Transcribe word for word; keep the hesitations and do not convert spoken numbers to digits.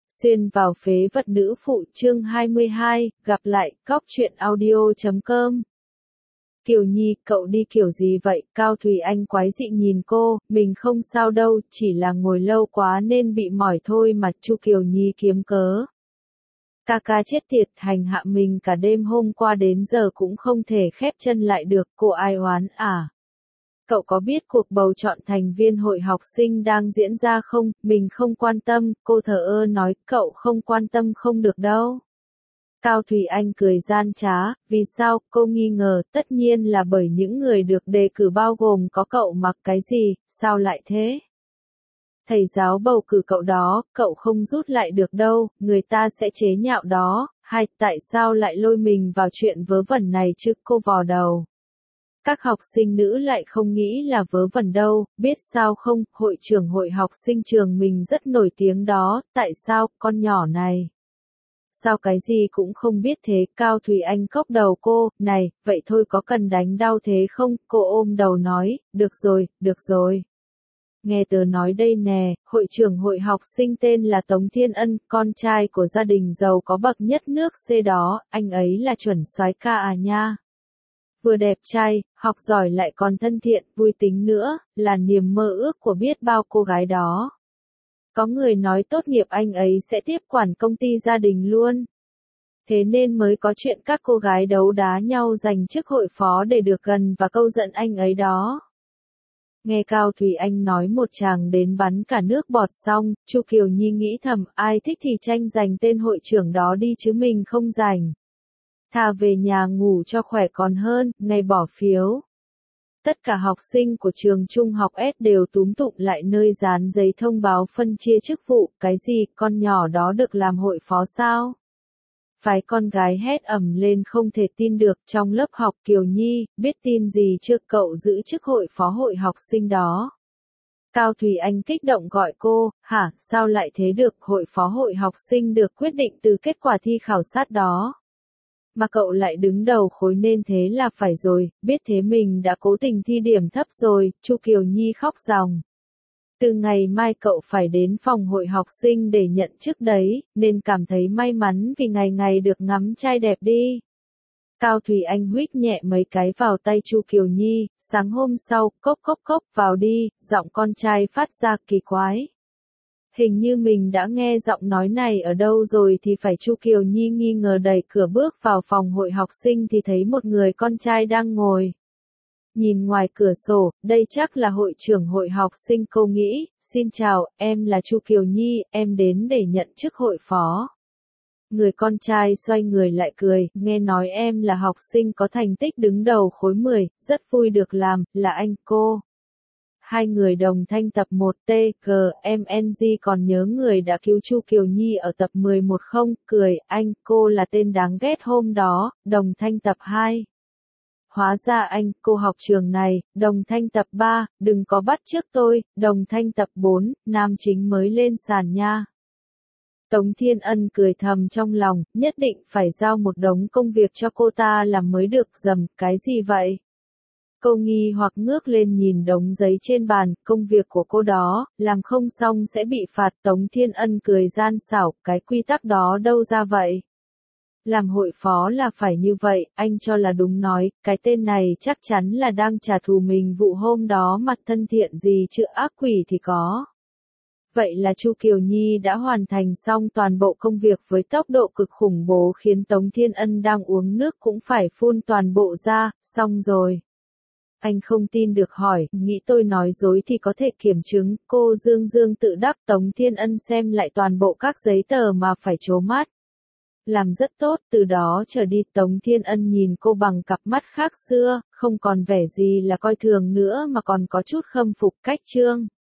Xuyên vào phế vật nữ phụ chương hai mươi hai, gặp lại, cóc truyện audio chấm com. Kiều Nhi, cậu đi kiểu gì vậy? Cao Thùy Anh quái dị nhìn cô, mình không sao đâu, chỉ là ngồi lâu quá nên bị mỏi thôi mà. Chu Kiều Nhi kiếm cớ. Ca ca chết tiệt, hành hạ mình cả đêm hôm qua đến giờ cũng không thể khép chân lại được, cô ai oán à? Cậu có biết cuộc bầu chọn thành viên hội học sinh đang diễn ra không? Mình không quan tâm, cô thờ ơ nói, cậu không quan tâm không được đâu. Cao Thùy Anh cười gian trá, vì sao? Cô nghi ngờ, tất nhiên là bởi những người được đề cử bao gồm có cậu mặc cái gì, sao lại thế? Thầy giáo bầu cử cậu đó, cậu không rút lại được đâu, người ta sẽ chế nhạo đó. Hai, tại sao lại lôi mình vào chuyện vớ vẩn này chứ? Cô vò đầu. Các học sinh nữ lại không nghĩ là vớ vẩn đâu, biết sao không, hội trưởng hội học sinh trường mình rất nổi tiếng đó, tại sao, con nhỏ này? Sao cái gì cũng không biết thế? Cao Thùy Anh cốc đầu cô, này, vậy thôi có cần đánh đau thế không? Cô ôm đầu nói, được rồi, được rồi. Nghe tớ nói đây nè, hội trưởng hội học sinh tên là Tống Thiên Ân, con trai của gia đình giàu có bậc nhất nước C đó, anh ấy là chuẩn soái ca à nha. Vừa đẹp trai, học giỏi lại còn thân thiện, vui tính nữa, là niềm mơ ước của biết bao cô gái đó. Có người nói tốt nghiệp anh ấy sẽ tiếp quản công ty gia đình luôn. Thế nên mới có chuyện các cô gái đấu đá nhau giành chức hội phó để được gần và câu giận anh ấy đó. Nghe Cao Thùy Anh nói một tràng đến bắn cả nước bọt xong, Chu Kiều Nhi nghĩ thầm, ai thích thì tranh giành tên hội trưởng đó đi chứ mình không giành. Thà về nhà ngủ cho khỏe còn hơn, ngày bỏ phiếu. Tất cả học sinh của trường trung học S đều túm tụm lại nơi dán giấy thông báo phân chia chức vụ, cái gì, con nhỏ đó được làm hội phó sao? Phái con gái hét ầm lên không thể tin được, trong lớp học Kiều Nhi, biết tin gì chưa, cậu giữ chức hội phó hội học sinh đó. Cao Thùy Anh kích động gọi cô, hả, sao lại thế được, hội phó hội học sinh được quyết định từ kết quả thi khảo sát đó. Mà cậu lại đứng đầu khối nên thế là phải rồi, biết thế mình đã cố tình thi điểm thấp rồi. Chu Kiều Nhi khóc ròng. Từ ngày mai cậu phải đến phòng hội học sinh để nhận chức đấy, nên cảm thấy may mắn vì ngày ngày được ngắm trai đẹp đi. Cao Thùy Anh huých nhẹ mấy cái vào tay Chu Kiều Nhi, sáng hôm sau, cốc cốc cốc vào đi, giọng con trai phát ra kỳ quái. Hình như mình đã nghe giọng nói này ở đâu rồi thì phải. Chu Kiều Nhi nghi ngờ đẩy cửa bước vào phòng hội học sinh thì thấy một người con trai đang ngồi. Nhìn ngoài cửa sổ, đây chắc là hội trưởng hội học sinh, cô nghĩ. Xin chào, em là Chu Kiều Nhi, em đến để nhận chức hội phó. Người con trai xoay người lại cười, nghe nói em là học sinh có thành tích đứng đầu khối mười, rất vui được làm, là anh cô. Hai người đồng thanh tập một T G M N G còn nhớ người đã cứu Chu Kiều Nhi ở tập mười một không, cười, anh, cô là tên đáng ghét hôm đó, đồng thanh tập hai. Hóa ra anh, cô học trường này, đồng thanh tập ba, đừng có bắt chước tôi, đồng thanh tập bốn, nam chính mới lên sàn nha. Tống Thiên Ân cười thầm trong lòng, nhất định phải giao một đống công việc cho cô ta làm mới được. Dầm, cái gì vậy? Cô nghi hoặc ngước lên nhìn đống giấy trên bàn, công việc của cô đó, làm không xong sẽ bị phạt. Tống Thiên Ân cười gian xảo, cái quy tắc đó đâu ra vậy? Làm hội phó là phải như vậy, anh cho là đúng nói, cái tên này chắc chắn là đang trả thù mình vụ hôm đó mặt thân thiện gì chứ ác quỷ thì có. Vậy là Chu Kiều Nhi đã hoàn thành xong toàn bộ công việc với tốc độ cực khủng bố khiến Tống Thiên Ân đang uống nước cũng phải phun toàn bộ ra, xong rồi. Anh không tin được hỏi, nghĩ tôi nói dối thì có thể kiểm chứng, cô dương dương tự đắc. Tống Thiên Ân xem lại toàn bộ các giấy tờ mà phải trố mắt. Làm rất tốt, từ đó trở đi Tống Thiên Ân nhìn cô bằng cặp mắt khác xưa, không còn vẻ gì là coi thường nữa mà còn có chút khâm phục cách chương.